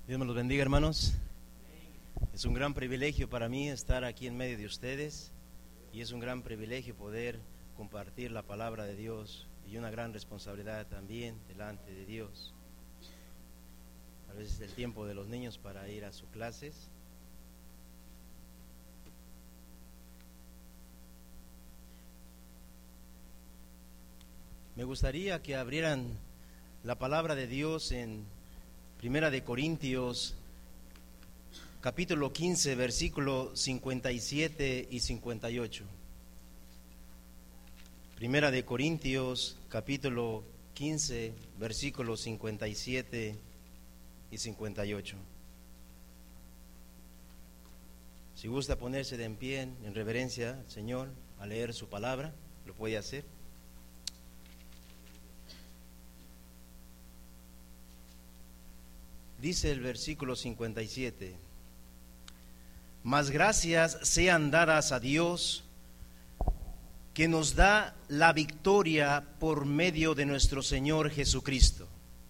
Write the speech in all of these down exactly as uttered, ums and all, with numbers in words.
Dios me los bendiga, hermanos. Es un gran privilegio para mí estar aquí en medio de ustedes y es un gran privilegio poder compartir la palabra de Dios y una gran responsabilidad también delante de Dios. A veces es el tiempo de los niños para ir a sus clases. Me gustaría que abrieran la palabra de Dios en Primera de Corintios, capítulo quince, versículo cincuenta y siete y cincuenta y ocho. Primera de Corintios, capítulo quince, versículos cincuenta y siete y cincuenta y ocho. Si gusta ponerse de en pie en reverencia al Señor a leer su palabra, lo puede hacer. Dice el versículo cincuenta y siete: Mas gracias sean dadas a Dios, que nos da la victoria por medio de nuestro Señor Jesucristo.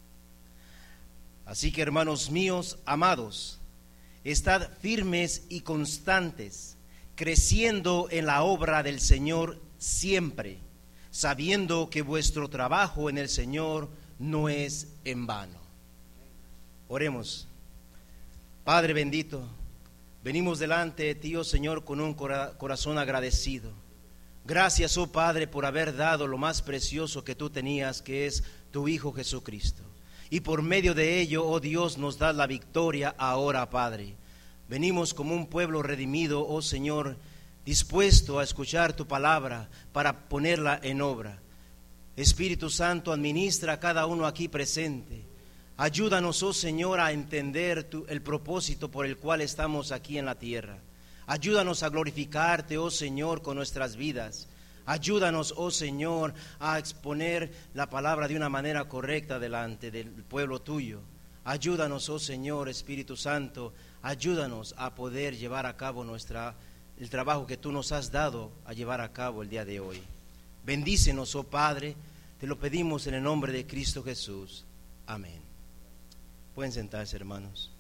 Así que, hermanos míos, amados, estad firmes y constantes, creciendo en la obra del Señor siempre, sabiendo que vuestro trabajo en el Señor no es en vano. Oremos. Padre bendito, venimos delante de ti, oh Señor, con un cora- corazón agradecido. Gracias, oh Padre, por haber dado lo más precioso que tú tenías, que es tu Hijo Jesucristo. Y por medio de ello, oh Dios, nos das la victoria ahora, Padre. Venimos como un pueblo redimido, oh Señor, dispuesto a escuchar tu palabra para ponerla en obra. Espíritu Santo, administra a cada uno aquí presente. Ayúdanos, oh Señor, a entender tu, el propósito por el cual estamos aquí en la tierra. Ayúdanos a glorificarte, oh Señor, con nuestras vidas. Ayúdanos, oh Señor, a exponer la palabra de una manera correcta delante del pueblo tuyo. Ayúdanos, oh Señor, Espíritu Santo, ayúdanos a poder llevar a cabo nuestra, el trabajo que tú nos has dado a llevar a cabo el día de hoy. Bendícenos, oh Padre, te lo pedimos en el nombre de Cristo Jesús. Amén. Pueden sentarse, hermanos.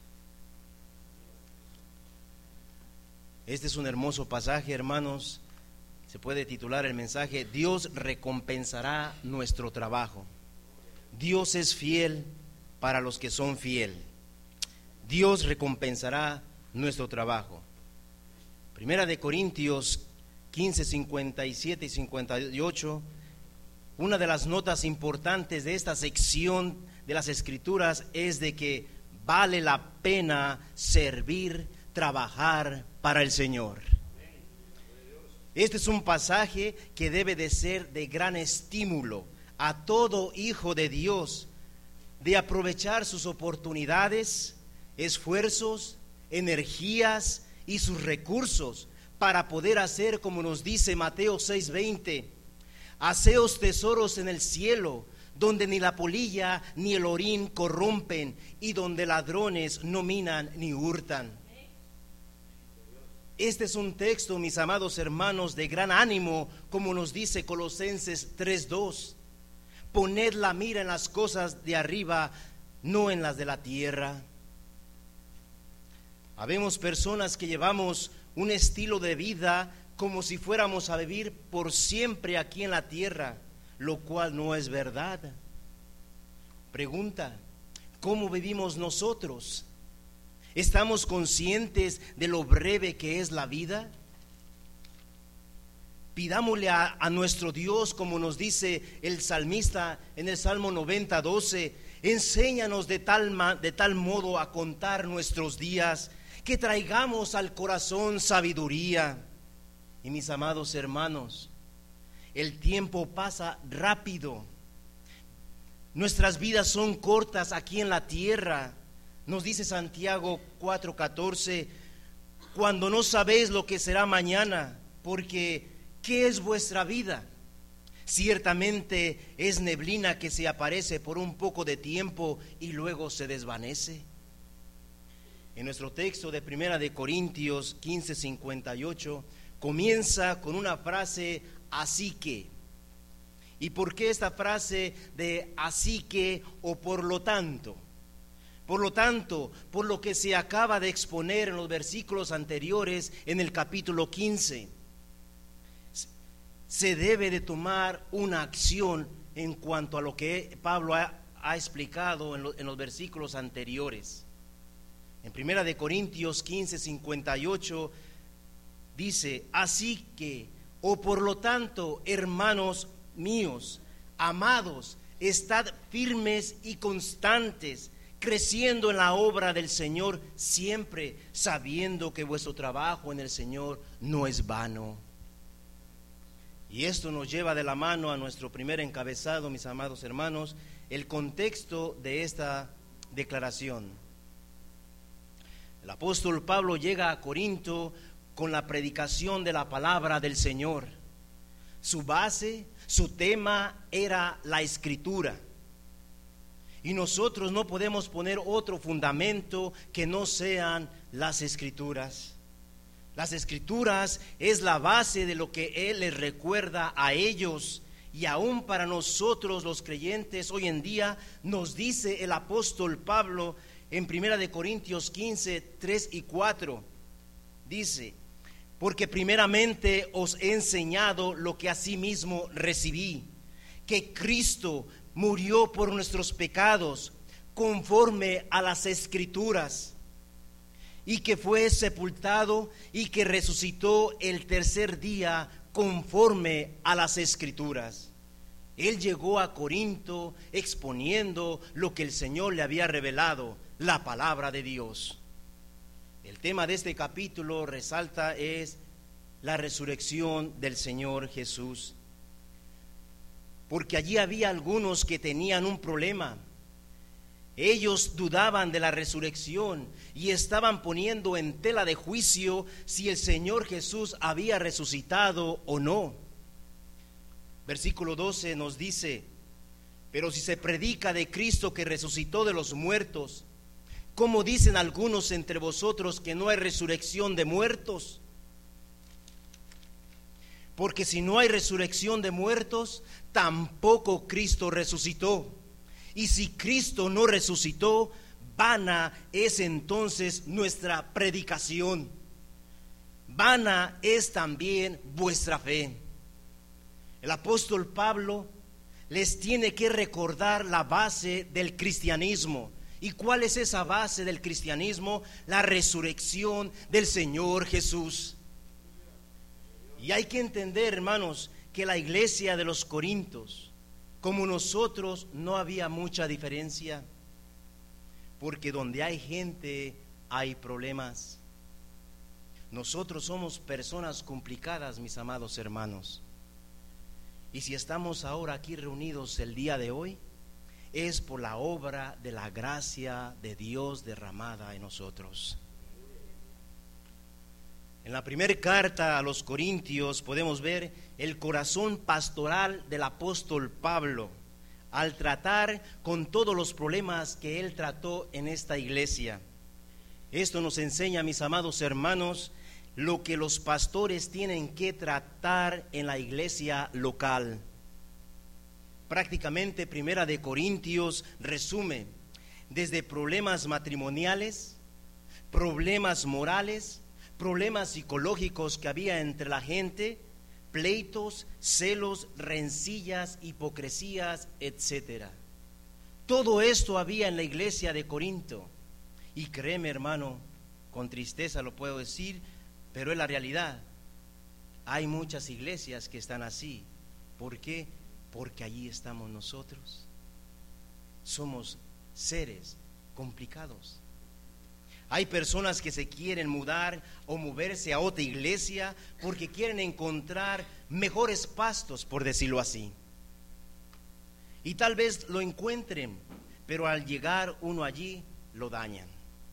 Este es un hermoso pasaje, hermanos. Se puede titular el mensaje: Dios recompensará nuestro trabajo. Dios es fiel para los que son fieles. Dios recompensará nuestro trabajo. Primera de Corintios quince, cincuenta y siete y cincuenta y ocho. Una de las notas importantes de esta sección de las Escrituras es de que vale la pena servir, trabajar para el Señor. Este es un pasaje que debe de ser de gran estímulo a todo hijo de Dios, de aprovechar sus oportunidades, esfuerzos, energías y sus recursos para poder hacer como nos dice Mateo seis veinte: haceos tesoros en el cielo, donde ni la polilla ni el orín corrompen, y donde ladrones no minan ni hurtan. Este es un texto, mis amados hermanos, de gran ánimo, como nos dice Colosenses tres dos. Poned la mira en las cosas de arriba, no en las de la tierra. Habemos personas que llevamos un estilo de vida como si fuéramos a vivir por siempre aquí en la tierra, lo cual no es verdad. Pregunta: ¿cómo vivimos nosotros? ¿Estamos conscientes de lo breve que es la vida? Pidámosle a, a nuestro Dios, como nos dice el salmista en el Salmo noventa, doce: enséñanos de tal, de tal modo a contar nuestros días, que traigamos al corazón sabiduría. Y mis amados hermanos, el tiempo pasa rápido. Nuestras vidas son cortas aquí en la tierra. Nos dice Santiago cuatro catorce: cuando no sabéis lo que será mañana, porque ¿qué es vuestra vida? Ciertamente es neblina que se aparece por un poco de tiempo y luego se desvanece. En nuestro texto de Primera de Corintios quince cincuenta y ocho comienza con una frase: así que. ¿Y por qué esta frase de así que o por lo tanto? Por lo tanto, por lo que se acaba de exponer en los versículos anteriores en el capítulo quince, se debe de tomar una acción en cuanto a lo que Pablo ha, ha explicado en, lo, en los versículos anteriores. En primera de Corintios quince, cincuenta y ocho dice: así que, o por lo tanto, hermanos míos, amados, estad firmes y constantes, creciendo en la obra del Señor siempre, sabiendo que vuestro trabajo en el Señor no es vano. Y esto nos lleva de la mano a nuestro primer encabezado, mis amados hermanos, el contexto de esta declaración. El apóstol Pablo llega a Corinto con la predicación de la palabra del Señor. Su base, su tema era la Escritura. Y nosotros no podemos poner otro fundamento que no sean las Escrituras. Las Escrituras es la base de lo que Él les recuerda a ellos, y aún para nosotros los creyentes hoy en día nos dice el apóstol Pablo en primera de Corintios quince, tres y cuatro, dice: porque primeramente os he enseñado lo que asimismo recibí, que Cristo murió por nuestros pecados conforme a las Escrituras, y que fue sepultado y que resucitó el tercer día conforme a las Escrituras. Él llegó a Corinto exponiendo lo que el Señor le había revelado, la palabra de Dios. El tema de este capítulo resalta es la resurrección del Señor Jesús, porque allí había algunos que tenían un problema. Ellos dudaban de la resurrección y estaban poniendo en tela de juicio si el Señor Jesús había resucitado o no. Versículo doce nos dice: pero si se predica de Cristo que resucitó de los muertos, ¿cómo dicen algunos entre vosotros que no hay resurrección de muertos? Porque si no hay resurrección de muertos, tampoco Cristo resucitó. Y si Cristo no resucitó, vana es entonces nuestra predicación. Vana es también vuestra fe. El apóstol Pablo les tiene que recordar la base del cristianismo. ¿Y cuál es esa base del cristianismo? La resurrección del Señor Jesús. Y hay que entender, hermanos, que la iglesia de los Corintios, como nosotros, no había mucha diferencia, porque donde hay gente hay problemas. Nosotros somos personas complicadas, mis amados hermanos, y si estamos ahora aquí reunidos el día de hoy, es por la obra de la gracia de Dios derramada en nosotros. En la primera carta a los Corintios podemos ver el corazón pastoral del apóstol Pablo al tratar con todos los problemas que él trató en esta iglesia. Esto nos enseña, mis amados hermanos, lo que los pastores tienen que tratar en la iglesia local. Prácticamente Primera de Corintios resume desde problemas matrimoniales, problemas morales, problemas psicológicos que había entre la gente, pleitos, celos, rencillas, hipocresías, etcétera. Todo esto había en la iglesia de Corinto. Y créeme, hermano, con tristeza lo puedo decir, pero es la realidad. Hay muchas iglesias que están así. ¿Por qué? Porque allí estamos nosotros. Somos seres complicados. Hay personas que se quieren mudar o moverse a otra iglesia porque quieren encontrar mejores pastos, por decirlo así. Y tal vez lo encuentren, pero al llegar uno allí, lo dañan.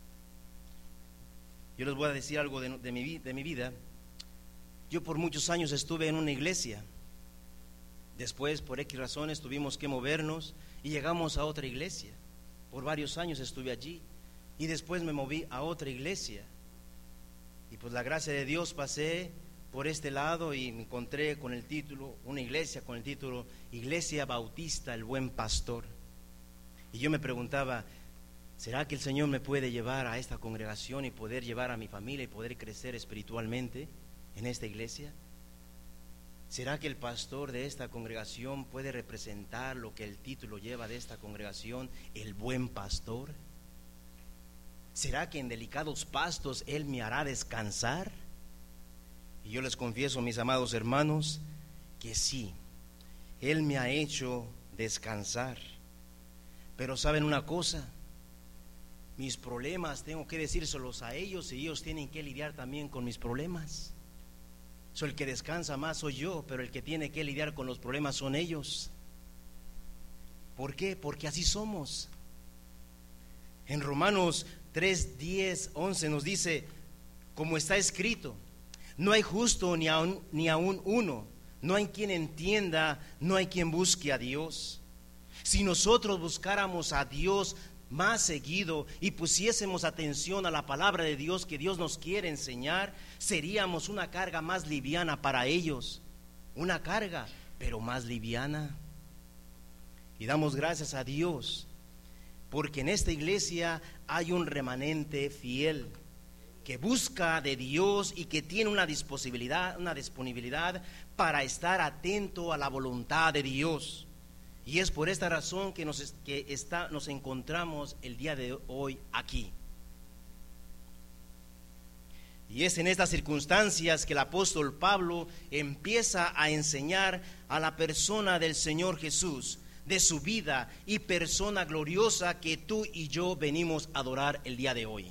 Yo les voy a decir algo de, de, mi, de mi vida. Yo por muchos años estuve en una iglesia. Después, por X razones, tuvimos que movernos y llegamos a otra iglesia. Por varios años estuve allí. Y después me moví a otra iglesia. Y pues la gracia de Dios pasé por este lado y me encontré con el título, una iglesia con el título Iglesia Bautista el Buen Pastor. Y yo me preguntaba, ¿Será que el Señor me puede llevar a esta congregación y poder llevar a mi familia y poder crecer espiritualmente en esta iglesia? ¿Será que el pastor de esta congregación puede representar lo que el título lleva de esta congregación, el buen pastor? ¿Será que en delicados pastos Él me hará descansar? Y yo les confieso, mis amados hermanos, que sí, Él me ha hecho descansar. Pero ¿saben una cosa? Mis problemas tengo que decírselos a ellos y ellos tienen que lidiar también con mis problemas. So, el que descansa más soy yo, pero el que tiene que lidiar con los problemas son ellos. ¿Por qué? Porque así somos. En Romanos tres, diez, once nos dice, como está escrito, no hay justo ni aun, ni aun uno, no hay quien entienda, no hay quien busque a Dios. Si nosotros buscáramos a Dios más seguido y pusiésemos atención a la palabra de Dios que Dios nos quiere enseñar, seríamos una carga más liviana para ellos, una carga pero más liviana. Y damos gracias a Dios porque en esta iglesia hay un remanente fiel que busca de Dios y que tiene una disponibilidad, una disponibilidad para estar atento a la voluntad de Dios. Y es por esta razón que, nos, que está, nos encontramos el día de hoy aquí. Y es en estas circunstancias que el apóstol Pablo empieza a enseñar a la persona del Señor Jesús, de su vida y persona gloriosa que tú y yo venimos a adorar el día de hoy.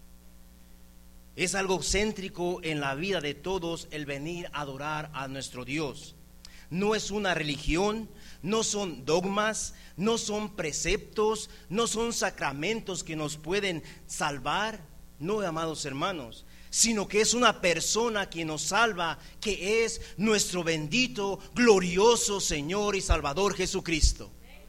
Es algo céntrico en la vida de todos el venir a adorar a nuestro Dios. No es una religión, no son dogmas, no son preceptos, no son sacramentos que nos pueden salvar, no, amados hermanos, sino que es una persona que nos salva, que es nuestro bendito, glorioso Señor y Salvador Jesucristo.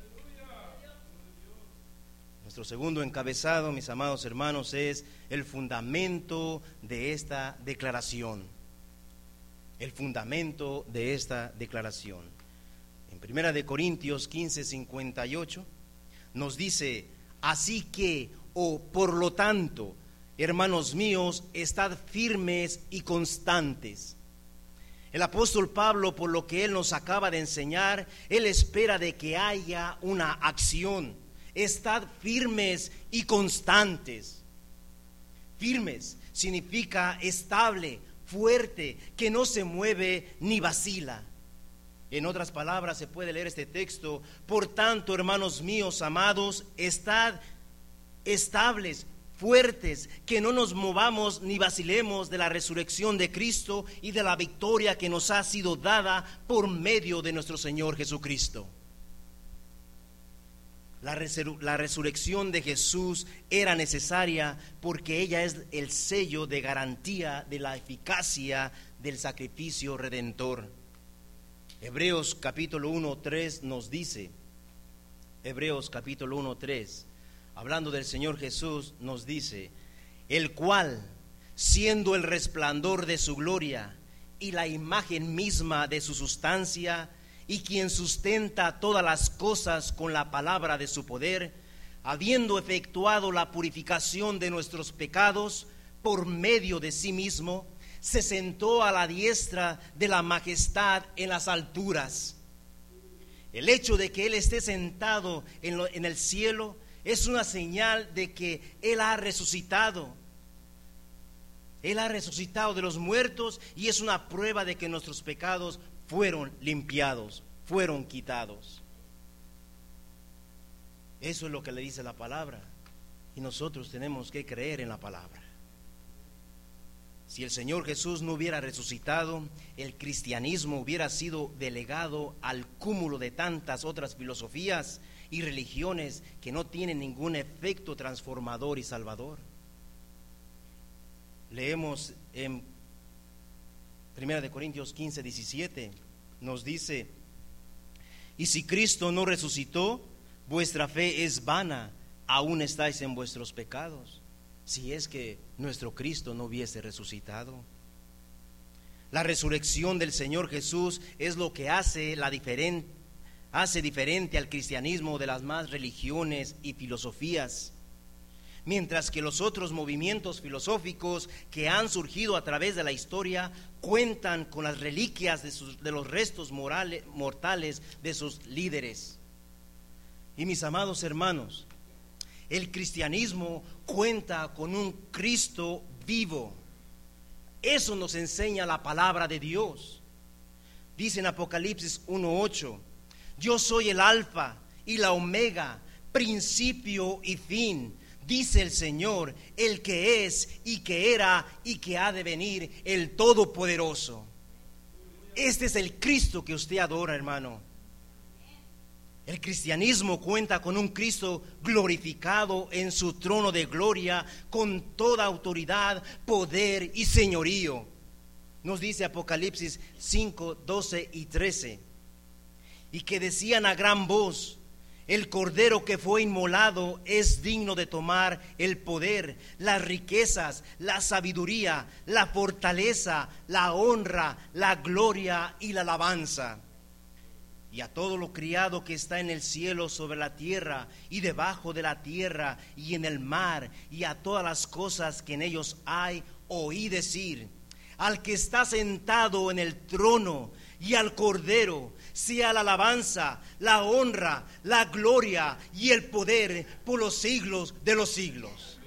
Nuestro segundo encabezado, mis amados hermanos, es el fundamento de esta declaración. El fundamento de esta declaración. En Primera de Corintios quince, cincuenta y ocho nos dice, así que, o por lo tanto, hermanos míos, estad firmes y constantes. El apóstol Pablo, por lo que él nos acaba de enseñar, él espera de que haya una acción. Estad firmes y constantes. Firmes significa estable, fuerte, que no se mueve ni vacila. En otras palabras se puede leer este texto, por tanto, hermanos míos amados, estad estables, fuertes, que no nos movamos ni vacilemos de la resurrección de Cristo y de la victoria que nos ha sido dada por medio de nuestro Señor Jesucristo. La, resur- la resurrección de Jesús era necesaria porque ella es el sello de garantía de la eficacia del sacrificio redentor. Hebreos capítulo uno, tres nos dice, Hebreos capítulo uno, tres, hablando del Señor Jesús, nos dice, el cual, siendo el resplandor de su gloria y la imagen misma de su sustancia, y quien sustenta todas las cosas con la palabra de su poder, habiendo efectuado la purificación de nuestros pecados por medio de sí mismo, se sentó a la diestra de la majestad en las alturas. El hecho de que Él esté sentado en, lo, en el cielo es una señal de que Él ha resucitado. Él ha resucitado de los muertos y es una prueba de que nuestros pecados fueron limpiados, fueron quitados. Eso es lo que le dice la palabra y nosotros tenemos que creer en la palabra. Si el Señor Jesús no hubiera resucitado, el cristianismo hubiera sido delegado al cúmulo de tantas otras filosofías y religiones que no tienen ningún efecto transformador y salvador. Leemos en Primera de Corintios quince, diecisiete, nos dice, y si Cristo no resucitó, vuestra fe es vana, aún estáis en vuestros pecados. Si es que nuestro Cristo no hubiese resucitado. La resurrección del Señor Jesús es lo que hace la diferente, hace diferente al cristianismo de las más religiones y filosofías. mientras que los otros movimientos filosóficos que han surgido a través de la historia cuentan con las reliquias de, sus, de los restos morales, mortales de sus líderes. Y mis amados hermanos, el cristianismo cuenta con un Cristo vivo. Eso nos enseña la palabra de Dios. Dice en Apocalipsis uno ocho: yo soy el alfa y la omega, principio y fin, dice el Señor, el que es y que era y que ha de venir, el Todopoderoso. Este es el Cristo que usted adora, hermano. El cristianismo cuenta con un Cristo glorificado en su trono de gloria, con toda autoridad, poder y señorío. Nos dice Apocalipsis cinco, doce y trece. Y que decían a gran voz: el Cordero que fue inmolado es digno de tomar el poder, las riquezas, la sabiduría, la fortaleza, la honra, la gloria y la alabanza. Y a todo lo criado que está en el cielo, sobre la tierra y debajo de la tierra y en el mar, y a todas las cosas que en ellos hay, oí decir: al que está sentado en el trono y al Cordero sea la alabanza, la honra, la gloria y el poder por los siglos de los siglos.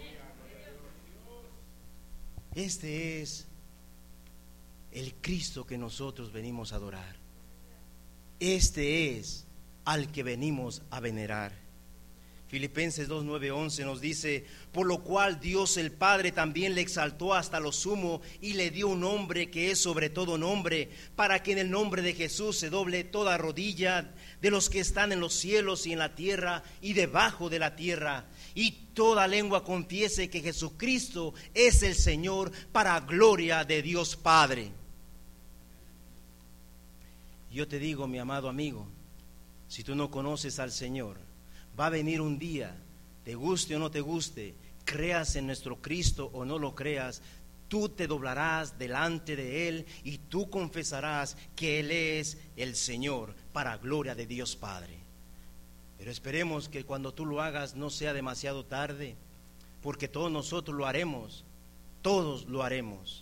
Este es el Cristo que nosotros venimos a adorar. Este es al que venimos a venerar. Filipenses dos, nueve, once nos dice: por lo cual Dios el Padre también le exaltó hasta lo sumo y le dio un nombre que es sobre todo nombre, para que en el nombre de Jesús se doble toda rodilla de los que están en los cielos y en la tierra y debajo de la tierra, y toda lengua confiese que Jesucristo es el Señor, para gloria de Dios Padre. Yo te digo, mi amado amigo, si tú no conoces al Señor, va a venir un día, te guste o no te guste, creas en nuestro Cristo o no lo creas, tú te doblarás delante de Él y tú confesarás que Él es el Señor, para gloria de Dios Padre. Pero esperemos que cuando tú lo hagas no sea demasiado tarde, porque todos nosotros lo haremos, todos lo haremos.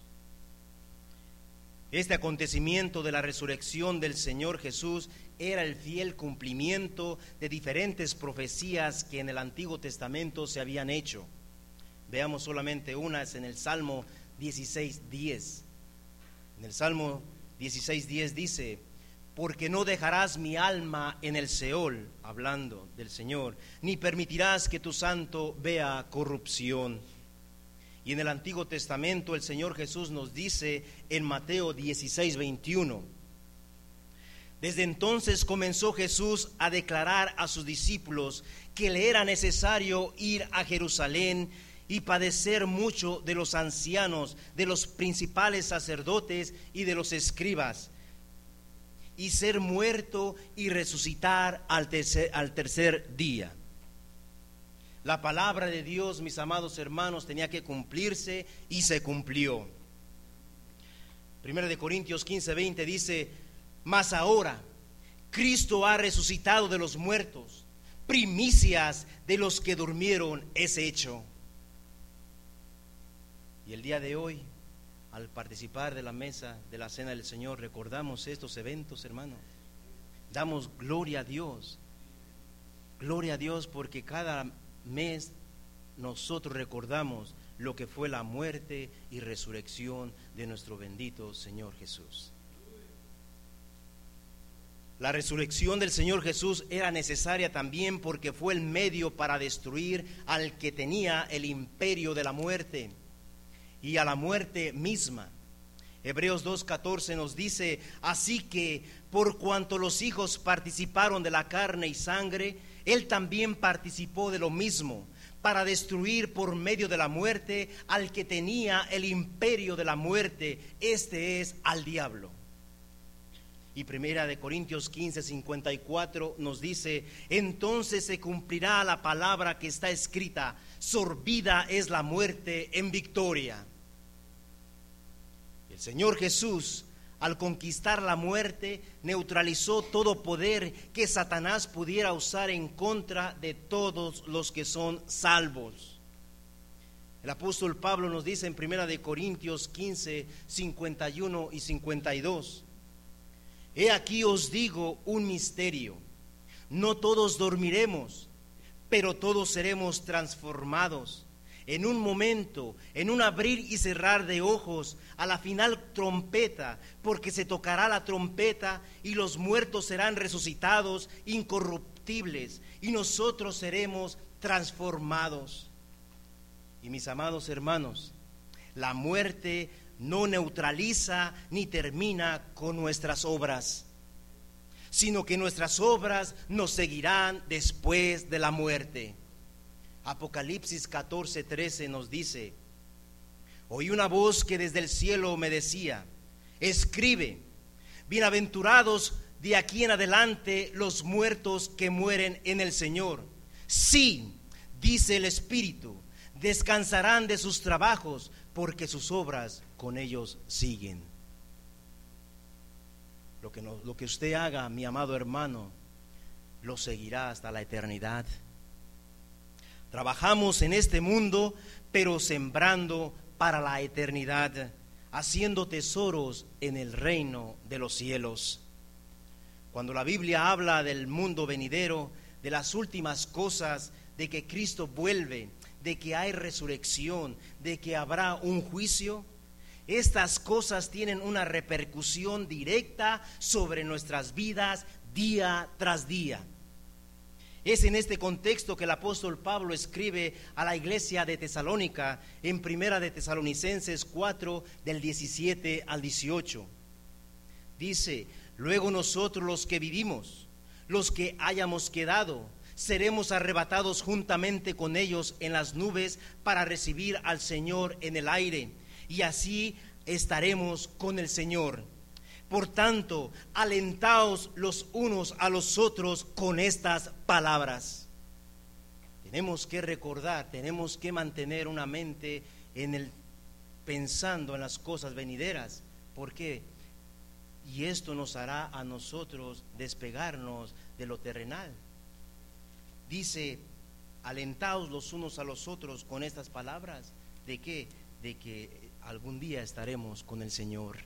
Este acontecimiento de la resurrección del Señor Jesús era el fiel cumplimiento de diferentes profecías que en el Antiguo Testamento se habían hecho. Veamos solamente unas en el Salmo dieciséis diez. En el Salmo dieciséis diez dice: porque no dejarás mi alma en el Seol, hablando del Señor, ni permitirás que tu santo vea corrupción. Y en el Antiguo Testamento el Señor Jesús nos dice en Mateo dieciséis veintiuno: desde entonces comenzó Jesús a declarar a sus discípulos que le era necesario ir a Jerusalén y padecer mucho de los ancianos, de los principales sacerdotes y de los escribas, y ser muerto y resucitar al tercer, al tercer día. La palabra de Dios, mis amados hermanos, tenía que cumplirse y se cumplió. Primera de Corintios quince veinte dice: mas ahora Cristo ha resucitado de los muertos, primicias de los que durmieron es hecho. Y el día de hoy, al participar de la mesa de la cena del Señor, recordamos estos eventos, hermano. Damos gloria a Dios, gloria a Dios, porque cada mes nosotros recordamos lo que fue la muerte y resurrección de nuestro bendito Señor Jesús. La resurrección del Señor Jesús era necesaria también porque fue el medio para destruir al que tenía el imperio de la muerte y a la muerte misma. Hebreos dos catorce nos dice: así que por cuanto los hijos participaron de la carne y sangre, Él también participó de lo mismo, para destruir por medio de la muerte al que tenía el imperio de la muerte, este es al diablo. Y primera de Corintios quince cincuenta y cuatro nos dice: entonces se cumplirá la palabra que está escrita: sorbida es la muerte en victoria. El Señor Jesús, al conquistar la muerte, neutralizó todo poder que Satanás pudiera usar en contra de todos los que son salvos. El apóstol Pablo nos dice en primera de Corintios quince, cincuenta y uno y cincuenta y dos: He aquí os digo un misterio, no todos dormiremos, pero todos seremos transformados en un momento, en un abrir y cerrar de ojos, a la final trompeta, porque se tocará la trompeta y los muertos serán resucitados incorruptibles y nosotros seremos transformados. Y mis amados hermanos, la muerte no neutraliza ni termina con nuestras obras, sino que nuestras obras nos seguirán después de la muerte. Apocalipsis catorce, trece nos dice: Oí una voz que desde el cielo me decía: escribe, bienaventurados de aquí en adelante los muertos que mueren en el Señor. Sí, dice el Espíritu, descansarán de sus trabajos, porque sus obras con ellos siguen. Lo que, no, lo que usted haga, mi amado hermano, lo seguirá hasta la eternidad. Trabajamos en este mundo, pero sembrando para la eternidad, haciendo tesoros en el reino de los cielos. Cuando la Biblia habla del mundo venidero, de las últimas cosas, de que Cristo vuelve, de que hay resurrección, de que habrá un juicio, estas cosas tienen una repercusión directa sobre nuestras vidas día tras día. Es en este contexto que el apóstol Pablo escribe a la iglesia de Tesalónica en primera de Tesalonicenses cuatro, del diecisiete al dieciocho. Dice: luego nosotros los que vivimos, los que hayamos quedado, seremos arrebatados juntamente con ellos en las nubes para recibir al Señor en el aire, y así estaremos con el Señor. Por tanto, alentaos los unos a los otros con estas palabras. Tenemos que recordar, tenemos que mantener una mente en el pensando en las cosas venideras. ¿Por qué? Y esto nos hará a nosotros despegarnos de lo terrenal. Dice: alentaos los unos a los otros con estas palabras. ¿De qué? De que algún día estaremos con el Señor.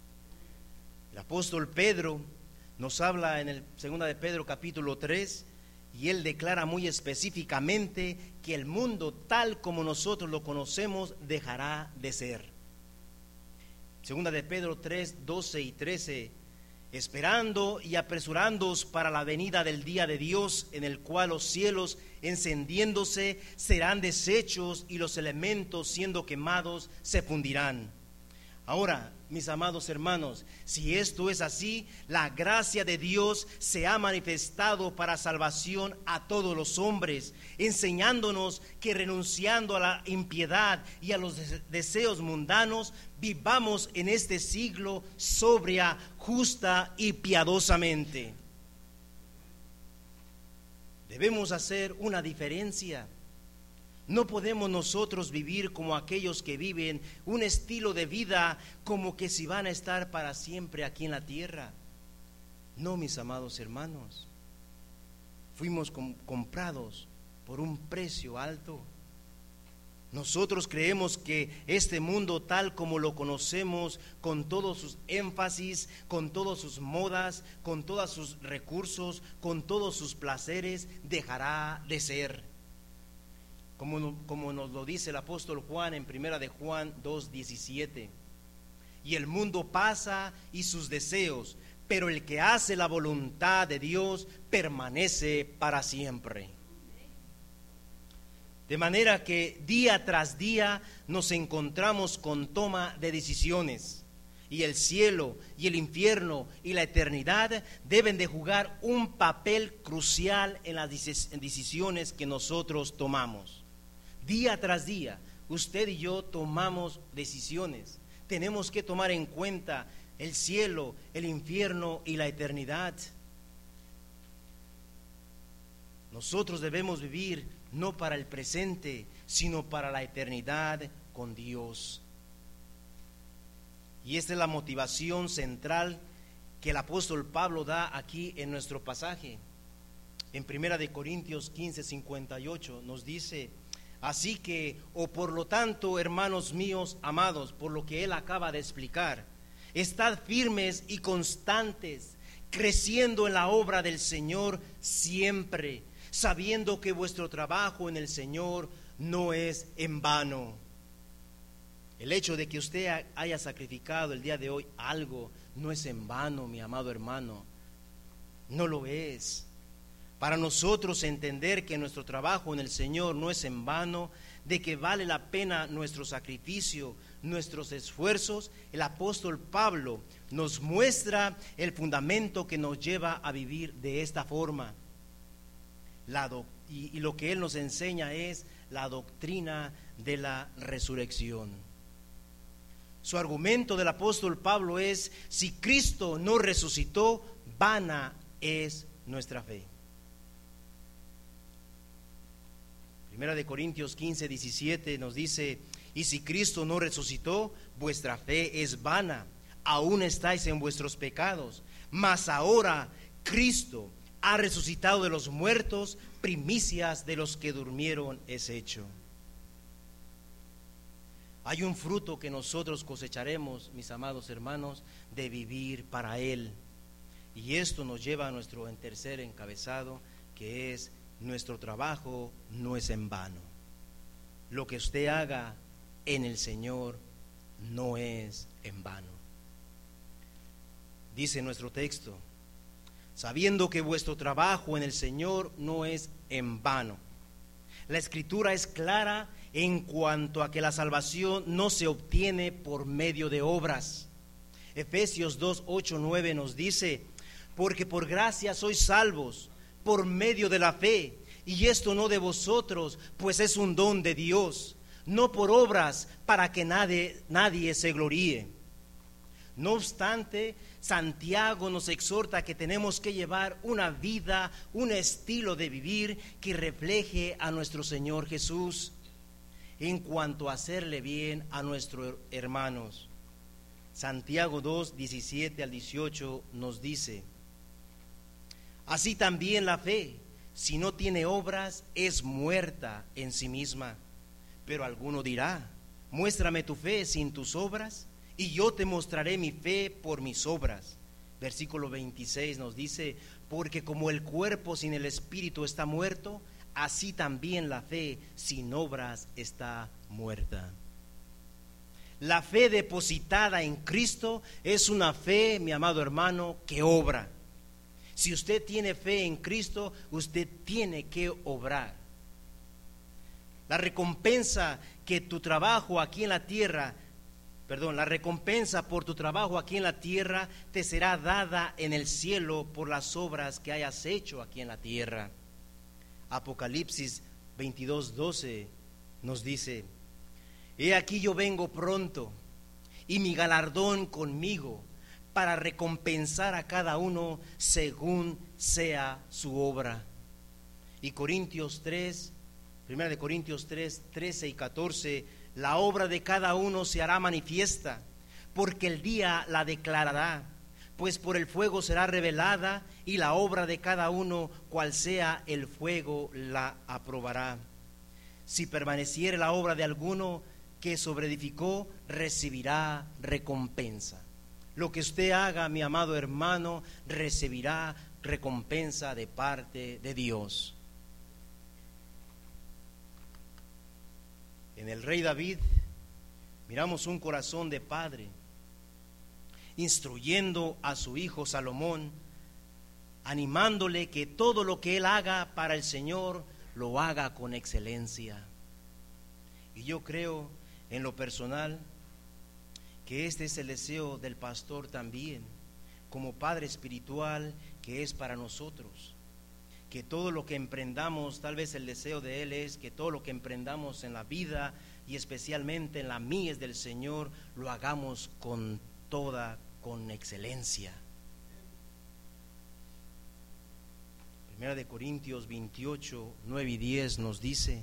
El apóstol Pedro nos habla en el segunda de Pedro capítulo tres, y él declara muy específicamente que el mundo tal como nosotros lo conocemos dejará de ser. Segunda de Pedro tres, doce y trece: esperando y apresurándoos para la venida del día de Dios, en el cual los cielos encendiéndose serán deshechos y los elementos siendo quemados se fundirán. Ahora, mis amados hermanos, si esto es así, la gracia de Dios se ha manifestado para salvación a todos los hombres, enseñándonos que renunciando a la impiedad y a los deseos mundanos, vivamos en este siglo sobria, justa y piadosamente. Debemos hacer una diferencia. No podemos nosotros vivir como aquellos que viven un estilo de vida como que si van a estar para siempre aquí en la tierra. No, mis amados hermanos, fuimos com- comprados por un precio alto. Nosotros creemos que este mundo tal como lo conocemos, con todos sus énfasis, con todas sus modas, con todos sus recursos, con todos sus placeres, dejará de ser. Como, como nos lo dice el apóstol Juan en primera de Juan dos, diecisiete: y el mundo pasa y sus deseos, pero el que hace la voluntad de Dios permanece para siempre. De manera que día tras día nos encontramos con toma de decisiones, y el cielo y el infierno y la eternidad deben de jugar un papel crucial en las decisiones que nosotros tomamos. Día tras día, usted y yo tomamos decisiones. Tenemos que tomar en cuenta el cielo, el infierno y la eternidad. Nosotros debemos vivir no para el presente, sino para la eternidad con Dios. Y esta es la motivación central que el apóstol Pablo da aquí en nuestro pasaje. En primera de Corintios quince, cincuenta y ocho nos dice: Así que, o por lo tanto, hermanos míos amados, por lo que él acaba de explicar, estad firmes y constantes, creciendo en la obra del Señor siempre, sabiendo que vuestro trabajo en el Señor no es en vano. El hecho de que usted haya sacrificado el día de hoy algo no es en vano, mi amado hermano, no lo es. Para nosotros entender que nuestro trabajo en el Señor no es en vano, de que vale la pena nuestro sacrificio, nuestros esfuerzos, el apóstol Pablo nos muestra el fundamento que nos lleva a vivir de esta forma. La doc- y, y lo que él nos enseña es la doctrina de la resurrección. Su argumento del apóstol Pablo es: si Cristo no resucitó, vana es nuestra fe. Primera de Corintios quince, diecisiete nos dice: y si Cristo no resucitó, vuestra fe es vana, aún estáis en vuestros pecados. Mas ahora Cristo ha resucitado de los muertos, primicias de los que durmieron es hecho. Hay un fruto que nosotros cosecharemos, mis amados hermanos, de vivir para Él. Y esto nos lleva a nuestro tercer encabezado, que es: nuestro trabajo no es en vano. Lo que usted haga en el Señor no es en vano. Dice nuestro texto: sabiendo que vuestro trabajo en el Señor no es en vano. La Escritura es clara en cuanto a que la salvación no se obtiene por medio de obras. Efesios dos, ocho, nueve nos dice: porque por gracia sois salvos por medio de la fe, y esto no de vosotros, pues es un don de Dios, no por obras, para que nadie, nadie se gloríe. No obstante, Santiago nos exhorta que tenemos que llevar una vida, un estilo de vivir que refleje a nuestro Señor Jesús en cuanto a hacerle bien a nuestros hermanos. Santiago dos, diecisiete al dieciocho nos dice: así también la fe, si no tiene obras, es muerta en sí misma. Pero alguno dirá: muéstrame tu fe sin tus obras, y yo te mostraré mi fe por mis obras. Versículo veintiséis nos dice: porque como el cuerpo sin el espíritu está muerto, así también la fe sin obras está muerta. La fe depositada en Cristo es una fe, mi amado hermano, que obra. Si usted tiene fe en Cristo, usted tiene que obrar. La recompensa que tu trabajo aquí en la tierra, perdón, la recompensa por tu trabajo aquí en la tierra te será dada en el cielo por las obras que hayas hecho aquí en la tierra. Apocalipsis veintidós, doce nos dice: he aquí yo vengo pronto, y mi galardón conmigo, para recompensar a cada uno según sea su obra. Y Corintios tres, primera de Corintios tres, trece y catorce: la obra de cada uno se hará manifiesta, porque el día la declarará, pues por el fuego será revelada, y la obra de cada uno, cual sea el fuego, la aprobará. Si permaneciere la obra de alguno que sobreedificó, recibirá recompensa. Lo que usted haga, mi amado hermano, recibirá recompensa de parte de Dios. En el rey David miramos un corazón de padre instruyendo a su hijo Salomón, animándole que todo lo que él haga para el Señor lo haga con excelencia. Y yo creo en lo personal que este es el deseo del pastor también, como padre espiritual que es para nosotros, que todo lo que emprendamos, tal vez el deseo de él es que todo lo que emprendamos en la vida y especialmente en la mies del Señor, lo hagamos con toda, con excelencia. Primera de Corintios veintiocho, nueve y diez nos dice: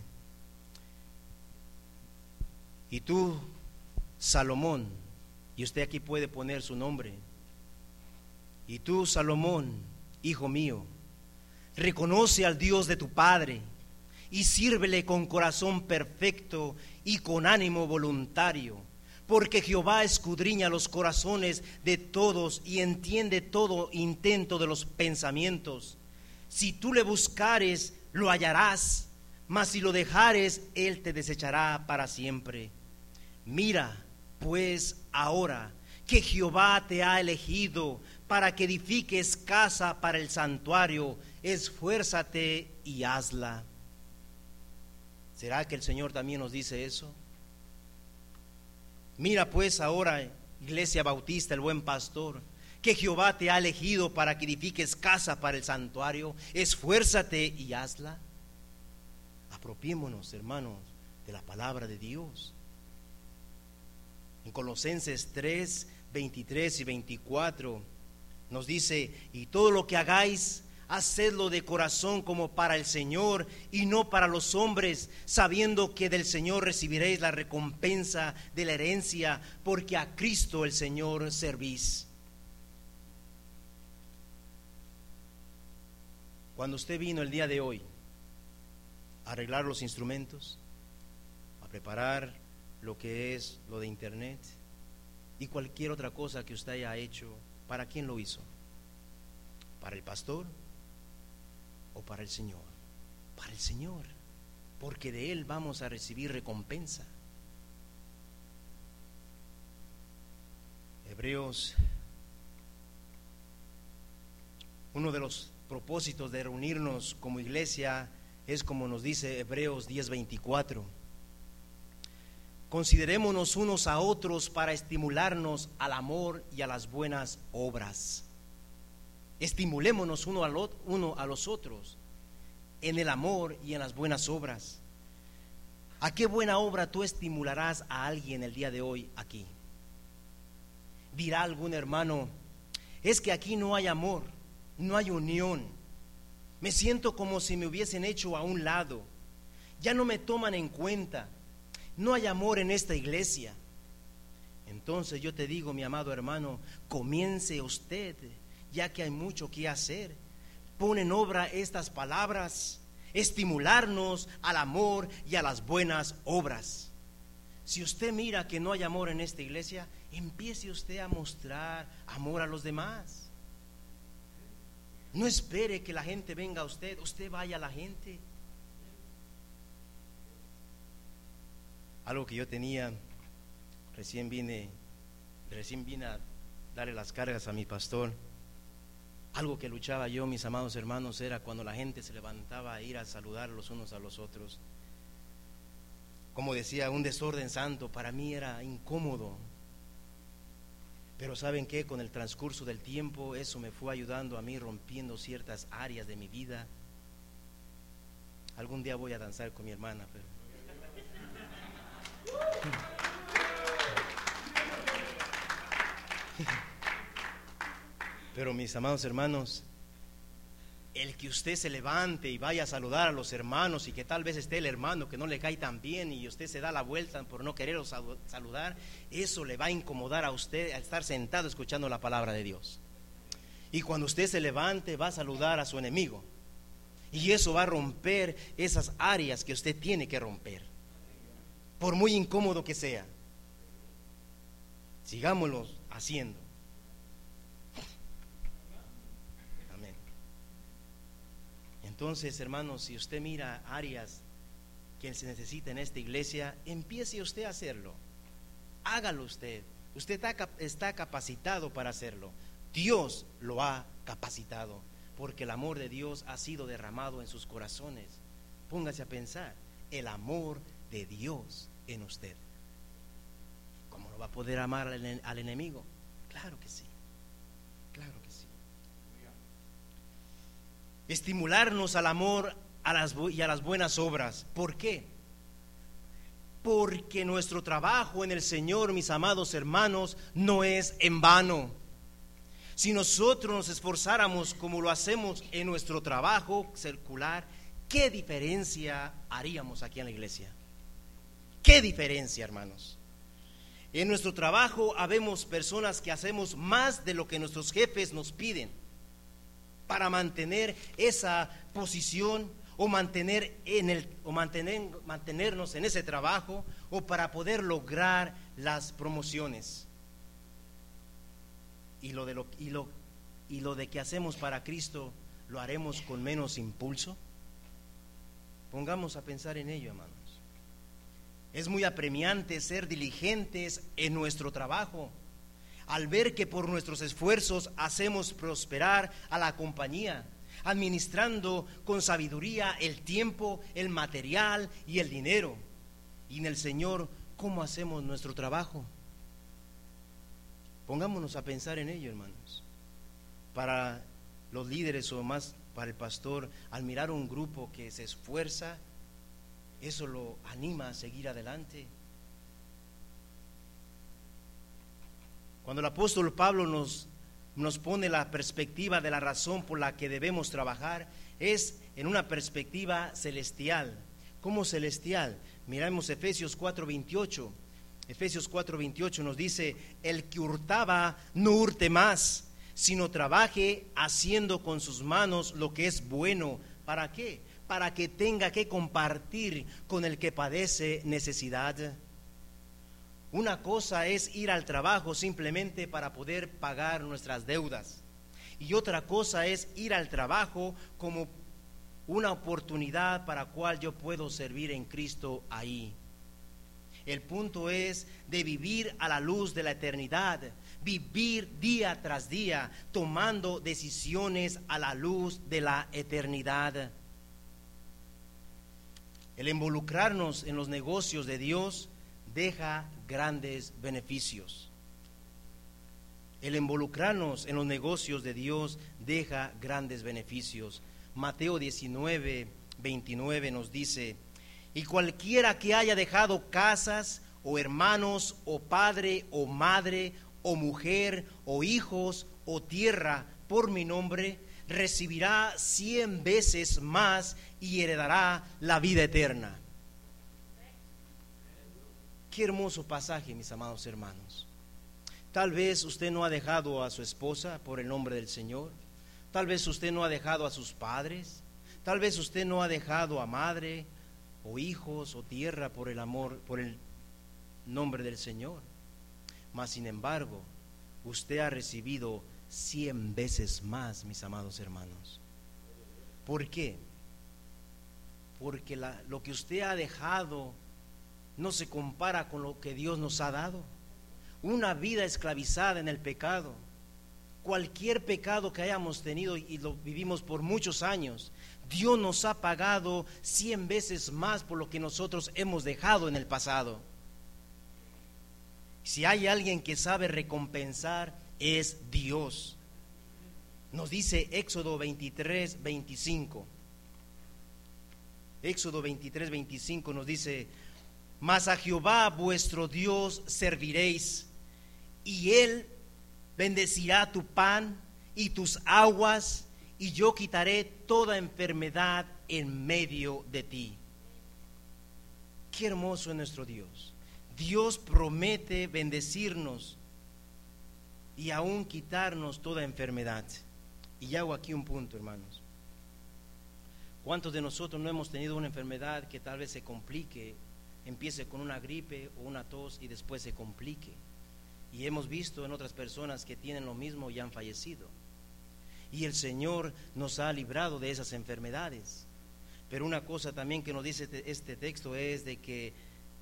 y tú, Salomón, y usted aquí puede poner su nombre, y tú, Salomón, hijo mío, reconoce al Dios de tu padre y sírvele con corazón perfecto y con ánimo voluntario, porque Jehová escudriña los corazones de todos y entiende todo intento de los pensamientos. Si tú le buscares, lo hallarás, mas si lo dejares, él te desechará para siempre. Mira, pues, ahora que Jehová te ha elegido para que edifiques casa para el santuario, esfuérzate y hazla. ¿Será que el Señor también nos dice eso? Mira pues ahora, Iglesia Bautista, el buen pastor, que Jehová te ha elegido para que edifiques casa para el santuario, esfuérzate y hazla. Apropiémonos, hermanos, de la palabra de Dios. En Colosenses tres, veintitrés y veinticuatro nos dice: y todo lo que hagáis, hacedlo de corazón como para el Señor y no para los hombres, sabiendo que del Señor recibiréis la recompensa de la herencia, porque a Cristo el Señor servís. Cuando usted vino el día de hoy a arreglar los instrumentos, a preparar lo que es lo de internet y cualquier otra cosa que usted haya hecho, ¿para quién lo hizo? ¿Para el pastor o para el Señor? Para el Señor, porque de Él vamos a recibir recompensa. Hebreos, uno de los propósitos de reunirnos como iglesia es como nos dice Hebreos diez veinticuatro: considerémonos unos a otros para estimularnos al amor y a las buenas obras. Estimulémonos uno a, lo, uno a los otros en el amor y en las buenas obras. ¿A qué buena obra tú estimularás a alguien el día de hoy aquí? Dirá algún hermano: es que aquí no hay amor, no hay unión, me siento como si me hubiesen hecho a un lado, ya no me toman en cuenta, no hay amor en esta iglesia. Entonces yo te digo, mi amado hermano, comience usted, ya que hay mucho que hacer. Pon en obra estas palabras: estimularnos al amor y a las buenas obras. Si usted mira que no hay amor en esta iglesia, empiece usted a mostrar amor a los demás. No espere que la gente venga a usted, usted vaya a la gente. Algo que yo tenía, recién vine, recién vine a darle las cargas a mi pastor. Algo que luchaba yo, mis amados hermanos, era cuando la gente se levantaba a ir a saludar los unos a los otros. Como decía, un desorden santo, para mí era incómodo. Pero ¿saben qué? Con el transcurso del tiempo, eso me fue ayudando a mí, rompiendo ciertas áreas de mi vida. Algún día voy a danzar con mi hermana, pero... Pero mis amados hermanos, el que usted se levante y vaya a saludar a los hermanos, y que tal vez esté el hermano que no le cae tan bien y usted se da la vuelta por no quererlo saludar, eso le va a incomodar a usted al estar sentado escuchando la palabra de Dios. Y cuando usted se levante, va a saludar a su enemigo, y eso va a romper esas áreas que usted tiene que romper, por muy incómodo que sea. Sigámoslo haciendo. Amén. Entonces, hermanos, si usted mira áreas que se necesita en esta iglesia, empiece usted a hacerlo. Hágalo usted. Usted está, está capacitado para hacerlo. Dios lo ha capacitado, porque el amor de Dios ha sido derramado en sus corazones. Póngase a pensar, el amor de Dios en usted. ¿Cómo no va a poder amar al, al enemigo? Claro que sí, claro que sí. Estimularnos al amor a las, y a las buenas obras. ¿Por qué? Porque nuestro trabajo en el Señor, mis amados hermanos, no es en vano. Si nosotros nos esforzáramos como lo hacemos en nuestro trabajo secular, ¿qué diferencia haríamos aquí en la iglesia? ¿Qué diferencia, hermanos? En nuestro trabajo habemos personas que hacemos más de lo que nuestros jefes nos piden para mantener esa posición o mantener en el o mantener, mantenernos en ese trabajo, o para poder lograr las promociones. Y lo de lo y lo y lo de que hacemos para Cristo, ¿lo haremos con menos impulso? Pongamos a pensar en ello, hermanos. Es muy apremiante ser diligentes en nuestro trabajo, al ver que por nuestros esfuerzos hacemos prosperar a la compañía, administrando con sabiduría el tiempo, el material y el dinero. Y en el Señor, ¿cómo hacemos nuestro trabajo? Pongámonos a pensar en ello, hermanos. Para los líderes o más para el pastor, al mirar un grupo que se esfuerza, eso lo anima a seguir adelante. Cuando el apóstol Pablo nos, nos pone la perspectiva de la razón por la que debemos trabajar, es en una perspectiva celestial. ¿Cómo celestial? Miramos Efesios cuatro veintiocho. Efesios cuatro veintiocho nos dice: el que hurtaba no hurte más, sino trabaje haciendo con sus manos lo que es bueno. ¿Para qué? Para que tenga que compartir con el que padece necesidad. Una cosa es ir al trabajo simplemente para poder pagar nuestras deudas, y otra cosa es ir al trabajo como una oportunidad para la cual yo puedo servir en Cristo ahí. El punto es de vivir a la luz de la eternidad, vivir día tras día, tomando decisiones a la luz de la eternidad. El involucrarnos en los negocios de Dios deja grandes beneficios. El involucrarnos en los negocios de Dios deja grandes beneficios. Mateo diecinueve veintinueve nos dice: y cualquiera que haya dejado casas, o hermanos, o padre, o madre, o mujer, o hijos, o tierra, por mi nombre, recibirá cien veces más y heredará la vida eterna. Qué hermoso pasaje, mis amados hermanos. Tal vez usted no ha dejado a su esposa por el nombre del Señor. Tal vez usted no ha dejado a sus padres. Tal vez usted no ha dejado a madre, o hijos, o tierra por el amor, por el nombre del Señor. Mas sin embargo, usted ha recibido cien veces más, mis amados hermanos. ¿Por qué? Porque la, lo que usted ha dejado no se compara con lo que Dios nos ha dado. Una vida esclavizada en el pecado, cualquier pecado que hayamos tenido y lo vivimos por muchos años, Dios nos ha pagado cien veces más por lo que nosotros hemos dejado en el pasado. Si hay alguien que sabe recompensar, es Dios. Nos dice Éxodo veintitrés veinticinco. Éxodo veintitrés veinticinco nos dice: mas a Jehová vuestro Dios serviréis, y Él bendecirá tu pan y tus aguas, y yo quitaré toda enfermedad en medio de ti. Qué hermoso es nuestro Dios. Dios promete bendecirnos y aún quitarnos toda enfermedad. Y hago aquí un punto, hermanos. ¿Cuántos de nosotros no hemos tenido una enfermedad que tal vez se complique, empiece con una gripe o una tos y después se complique? Y hemos visto en otras personas que tienen lo mismo y han fallecido. Y el Señor nos ha librado de esas enfermedades. Pero una cosa también que nos dice este texto es de que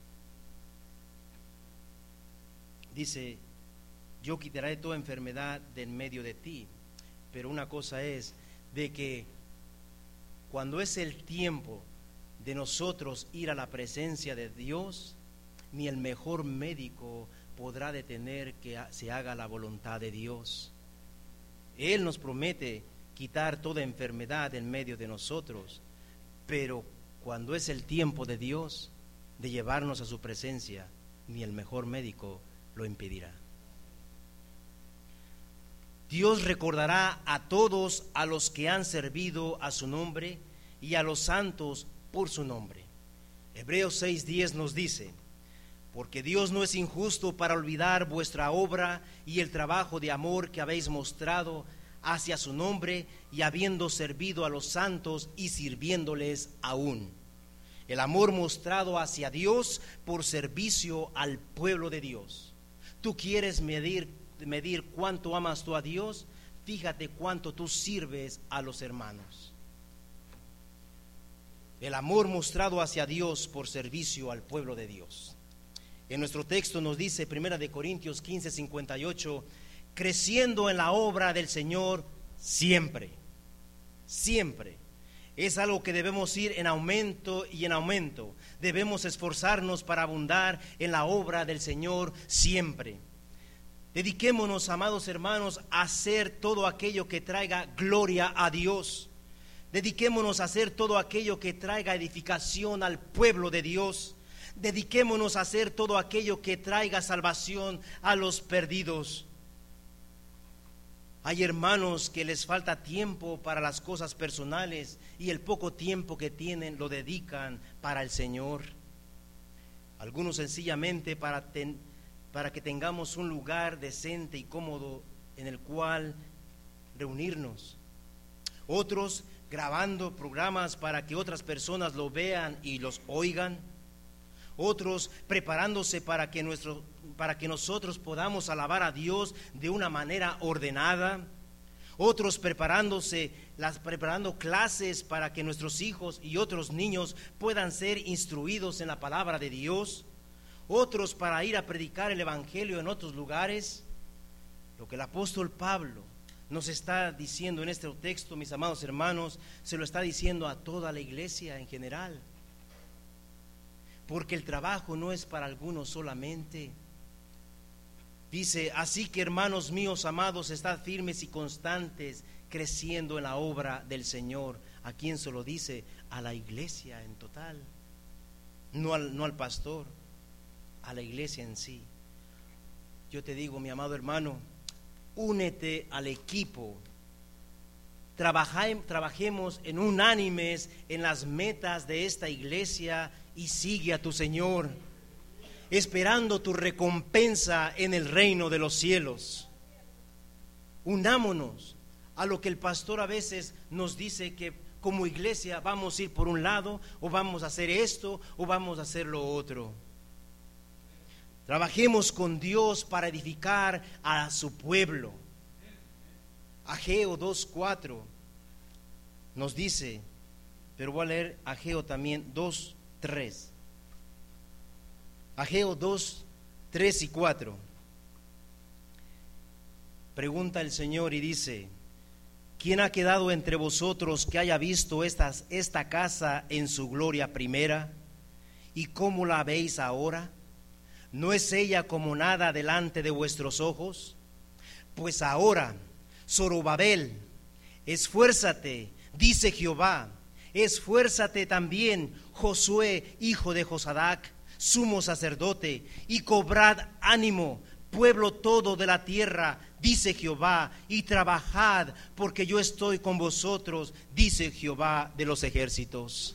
dice: yo quitaré toda enfermedad de en medio de ti. Pero una cosa es de que cuando es el tiempo de nosotros ir a la presencia de Dios, ni el mejor médico podrá detener que se haga la voluntad de Dios. Él nos promete quitar toda enfermedad en medio de nosotros, pero cuando es el tiempo de Dios de llevarnos a su presencia, ni el mejor médico lo impedirá. Dios recordará a todos a los que han servido a su nombre y a los santos por su nombre. Hebreos seis diez nos dice: porque Dios no es injusto para olvidar vuestra obra y el trabajo de amor que habéis mostrado hacia su nombre y habiendo servido a los santos y sirviéndoles aún. El amor mostrado hacia Dios por servicio al pueblo de Dios. ¿Tú quieres medir, medir cuánto amas tú a Dios? Fíjate cuánto tú sirves a los hermanos. El amor mostrado hacia Dios por servicio al pueblo de Dios. En nuestro texto nos dice Primera de Corintios quince, cincuenta y ocho, creciendo en la obra del Señor siempre, siempre. Es algo que debemos ir en aumento y en aumento. Debemos esforzarnos para abundar en la obra del Señor siempre. Dediquémonos, amados hermanos, a hacer todo aquello que traiga gloria a Dios. Dediquémonos a hacer todo aquello que traiga edificación al pueblo de Dios. Dediquémonos a hacer todo aquello que traiga salvación a los perdidos. Hay hermanos que les falta tiempo para las cosas personales y el poco tiempo que tienen lo dedican para el Señor. Algunos sencillamente para, ten, para que tengamos un lugar decente y cómodo en el cual reunirnos. Otros grabando programas para que otras personas lo vean y los oigan. Otros preparándose para que nuestro para que nosotros podamos alabar a Dios de una manera ordenada. Otros preparándose, las, preparando clases para que nuestros hijos y otros niños puedan ser instruidos en la palabra de Dios. Otros para ir a predicar el evangelio en otros lugares. Lo que el apóstol Pablo nos está diciendo en este texto, mis amados hermanos, se lo está diciendo a toda la iglesia en general. Porque el trabajo no es para algunos solamente. Dice, así que hermanos míos amados, estad firmes y constantes, creciendo en la obra del Señor. ¿A quién se lo dice? A la iglesia en total, no al, no al pastor, a la iglesia en sí. Yo te digo, mi amado hermano, únete al equipo. Trabaja, trabajemos en unánimes en las metas de esta iglesia y sigue a tu Señor, esperando tu recompensa en el reino de los cielos. Unámonos a lo que el pastor a veces nos dice que como iglesia vamos a ir por un lado, o vamos a hacer esto, o vamos a hacer lo otro. Trabajemos con Dios para edificar a su pueblo. Ageo dos cuatro nos dice, pero voy a leer Ageo también dos tres. Ageo dos, tres y cuatro. Pregunta el Señor y dice, ¿quién ha quedado entre vosotros que haya visto estas, esta casa en su gloria primera? ¿Y cómo la veis ahora? ¿No es ella como nada delante de vuestros ojos? Pues ahora, Zorobabel, esfuérzate, dice Jehová, esfuérzate también, Josué, hijo de Josadac, sumo sacerdote, y cobrad ánimo, pueblo todo de la tierra, dice Jehová, y trabajad, porque yo estoy con vosotros, dice Jehová de los ejércitos.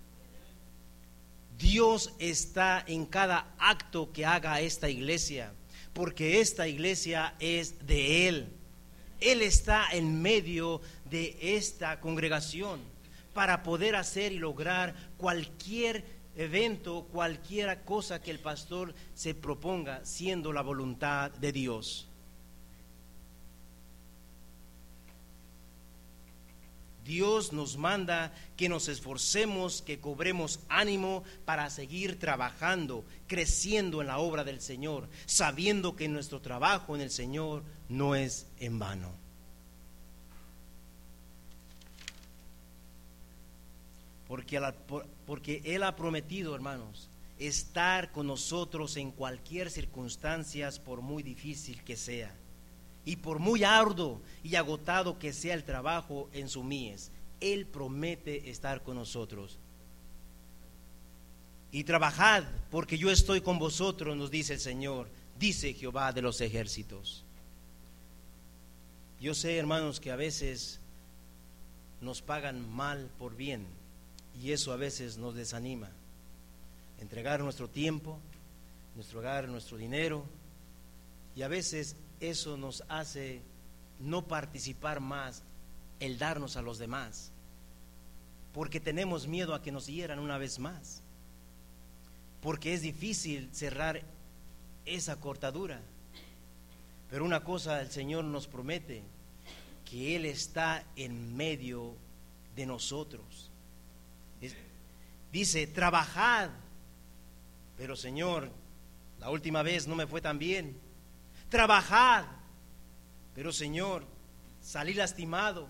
Dios está en cada acto que haga esta iglesia, porque esta iglesia es de Él. Él está en medio de esta congregación para poder hacer y lograr cualquier evento, cualquier cosa que el pastor se proponga, siendo la voluntad de Dios. Dios nos manda que nos esforcemos, que cobremos ánimo para seguir trabajando, creciendo en la obra del Señor, sabiendo que nuestro trabajo en el Señor no es en vano. Porque, la, porque Él ha prometido, hermanos, estar con nosotros en cualquier circunstancia, por muy difícil que sea, y por muy arduo y agotado que sea el trabajo en su mies. Él promete estar con nosotros. Y trabajad, porque yo estoy con vosotros, nos dice el Señor, dice Jehová de los ejércitos. Yo sé, hermanos, que a veces nos pagan mal por bien, y eso a veces nos desanima. Entregar nuestro tiempo, nuestro hogar, nuestro dinero, y a veces eso nos hace no participar más, el darnos a los demás, porque tenemos miedo a que nos hieran una vez más, porque es difícil cerrar esa cortadura. Pero una cosa el Señor nos promete, que Él está en medio de nosotros. Es, dice, trabajad, pero Señor, la última vez no me fue tan bien. Trabajad, pero Señor, salí lastimado.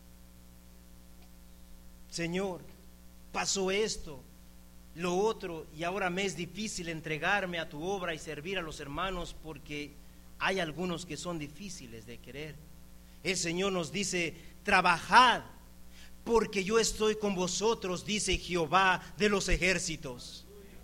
Señor, pasó esto, lo otro, y ahora me es difícil entregarme a tu obra y servir a los hermanos, porque hay algunos que son difíciles de querer. El Señor nos dice, trabajad, porque yo estoy con vosotros, dice Jehová de los ejércitos.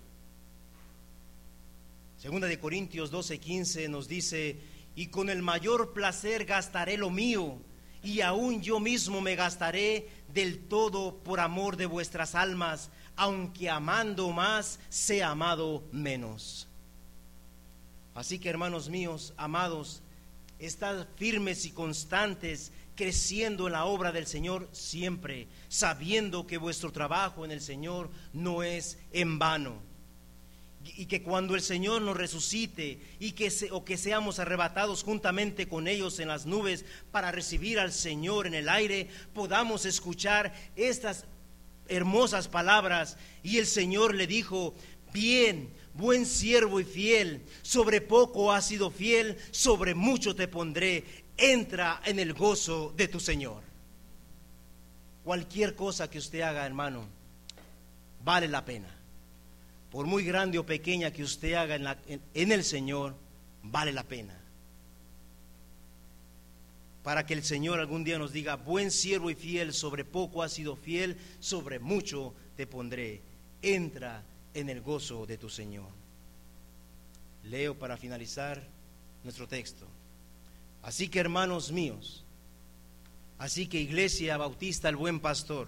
Segunda de Corintios doce quince nos dice, y con el mayor placer gastaré lo mío, y aún yo mismo me gastaré del todo por amor de vuestras almas, aunque amando más, sea amado menos. Así que, hermanos míos, amados, estad firmes y constantes, creciendo en la obra del Señor siempre, sabiendo que vuestro trabajo en el Señor no es en vano. Y que cuando el Señor nos resucite y que se, o que seamos arrebatados juntamente con ellos en las nubes para recibir al Señor en el aire, podamos escuchar estas hermosas palabras. Y el Señor le dijo, bien, buen siervo y fiel, sobre poco has sido fiel, sobre mucho te pondré, entra en el gozo de tu Señor. Cualquier cosa que usted haga, hermano, vale la pena. Por muy grande o pequeña que usted haga en, la, en, en el Señor, vale la pena. Para que el Señor algún día nos diga, buen siervo y fiel, sobre poco has sido fiel, sobre mucho te pondré, entra en el gozo de tu Señor. Leo para finalizar nuestro texto. Así que, hermanos míos, así que Iglesia Bautista el Buen Pastor,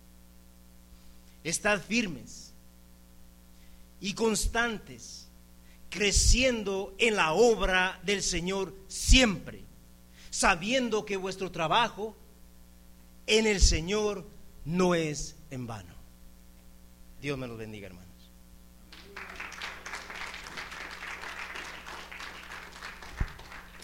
estad firmes y constantes, creciendo en la obra del Señor siempre, sabiendo que vuestro trabajo en el Señor no es en vano. Dios me los bendiga, hermano.